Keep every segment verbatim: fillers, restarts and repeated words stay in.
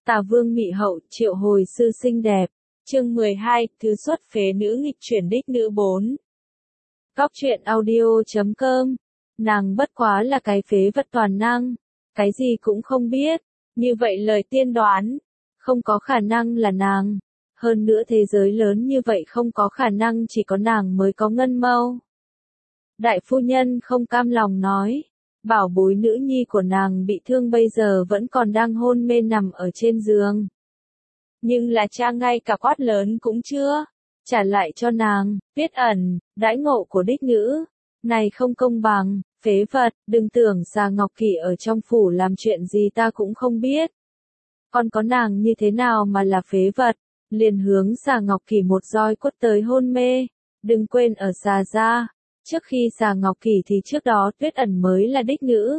Tà Vương Mị Hậu triệu hồi sư xinh đẹp. Chương mười hai, thứ xuất phế nữ nghịch chuyển đích nữ bốn. Góc truyện audio chấm com. Nàng bất quá là cái phế vật toàn năng, cái gì cũng không biết, như vậy lời tiên đoán, không có khả năng là nàng. Hơn nữa thế giới lớn như vậy không có khả năng chỉ có nàng mới có ngân mâu. Đại phu nhân không cam lòng nói, bảo bối nữ nhi của nàng bị thương bây giờ vẫn còn đang hôn mê nằm ở trên giường. Nhưng là cha ngay cả quát lớn cũng chưa trả lại cho nàng, Tuyết Ẩn, đãi ngộ của đích nữ này không công bằng, phế vật, đừng tưởng Xà Ngọc Kỷ ở trong phủ làm chuyện gì ta cũng không biết. Còn có nàng như thế nào mà là phế vật, liền hướng Xà Ngọc Kỷ một roi quất tới hôn mê, đừng quên ở Xà gia, trước khi Xà Ngọc Kỷ thì trước đó Tuyết Ẩn mới là đích nữ.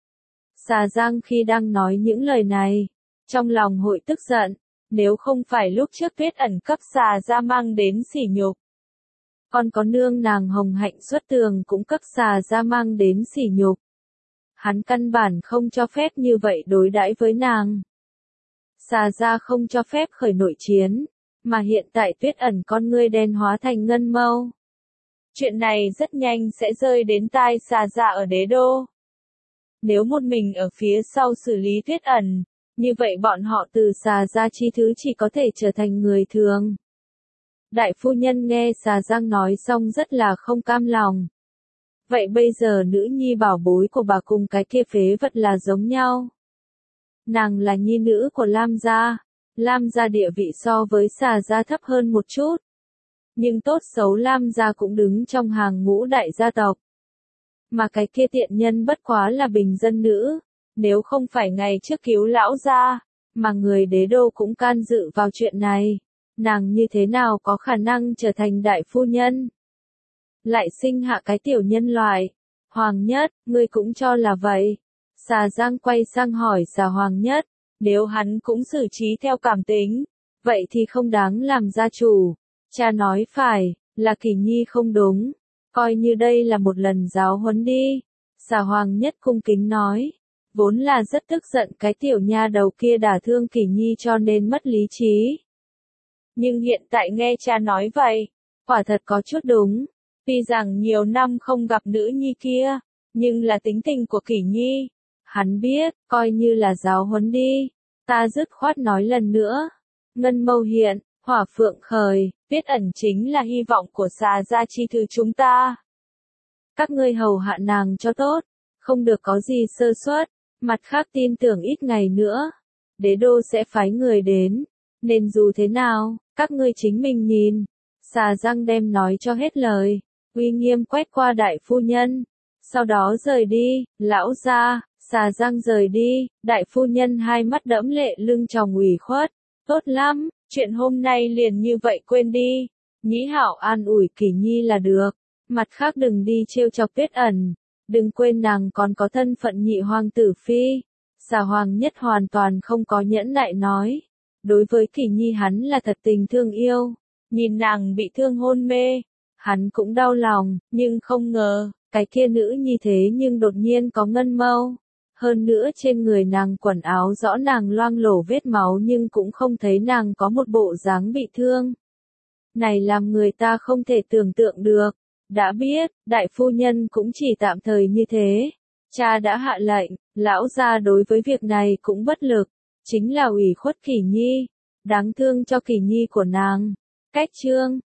Xà Giang khi đang nói những lời này, trong lòng hội tức giận, nếu không phải lúc trước Tuyết Ẩn cấp Xà gia mang đến sỉ nhục. Còn có nương nàng Hồng Hạnh xuất tường cũng cấp Xà gia mang đến sỉ nhục. Hắn căn bản không cho phép như vậy đối đãi với nàng. Xà gia không cho phép khởi nội chiến, mà hiện tại Tuyết Ẩn con ngươi đen hóa thành ngân mâu. Chuyện này rất nhanh sẽ rơi đến tai Xà gia ở đế đô. Nếu một mình ở phía sau xử lý Tuyết Ẩn, như vậy bọn họ từ Xà gia chi thứ chỉ có thể trở thành người thường. Đại phu nhân nghe Xà Giang nói xong rất là không cam lòng. Vậy bây giờ nữ nhi bảo bối của bà cùng cái kia phế vật là giống nhau. Nàng là nhi nữ của Lam gia, Lam gia địa vị so với Xà gia thấp hơn một chút. Nhưng tốt xấu Lam gia cũng đứng trong hàng ngũ đại gia tộc. Mà cái kia tiện nhân bất quá là bình dân nữ, nếu không phải ngày trước cứu lão gia, mà người đế đô cũng can dự vào chuyện này, nàng như thế nào có khả năng trở thành đại phu nhân? Lại sinh hạ cái tiểu nhân loại. Hoàng Nhất, ngươi cũng cho là vậy. Xà Giang quay sang hỏi Xà Hoàng Nhất, nếu hắn cũng xử trí theo cảm tính, vậy thì không đáng làm gia chủ. Cha nói phải, là Kỷ Nhi không đúng, coi như đây là một lần giáo huấn đi. Xà Hoàng Nhất cung kính nói, vốn là rất tức giận cái tiểu nha đầu kia đả thương Kỷ Nhi cho nên mất lý trí. Nhưng hiện tại nghe cha nói vậy, quả thật có chút đúng. Tuy rằng nhiều năm không gặp nữ nhi kia, nhưng là tính tình của Kỷ Nhi, hắn biết, coi như là giáo huấn đi. Ta dứt khoát nói lần nữa. Ngân mâu hiện, hỏa phượng khởi, Tuyết Ẩn chính là hy vọng của Xà gia chi thứ chúng ta. Các ngươi hầu hạ nàng cho tốt, không được có gì sơ suất. Mặt khác tin tưởng ít ngày nữa, đế đô sẽ phái người đến. Nên dù thế nào, các ngươi chính mình nhìn. Xà Giang đem nói cho hết lời, uy nghiêm quét qua đại phu nhân, sau đó rời đi. Lão gia, Xà Giang rời đi, đại phu nhân hai mắt đẫm lệ lưng tròng ủy khuất. Tốt lắm, chuyện hôm nay liền như vậy quên đi. Nhĩ Hạo an ủi Kỷ Nhi là được, mặt khác đừng đi trêu chọc Tuyết Ẩn, đừng quên nàng còn có thân phận nhị hoàng tử phi. Xà Hoàng Nhất hoàn toàn không có nhẫn nại nói. Đối với Kỷ Nhi hắn là thật tình thương yêu, nhìn nàng bị thương hôn mê, hắn cũng đau lòng, nhưng không ngờ, cái kia nữ nhi thế nhưng đột nhiên có ngân mâu. Hơn nữa trên người nàng quần áo rõ nàng loang lổ vết máu nhưng cũng không thấy nàng có một bộ dáng bị thương. Này làm người ta không thể tưởng tượng được. Đã biết, đại phu nhân cũng chỉ tạm thời như thế. Cha đã hạ lệnh, lão gia đối với việc này cũng bất lực. Chính là ủy khuất Kỷ Nhi, đáng thương cho Kỷ Nhi của nàng. Cách chương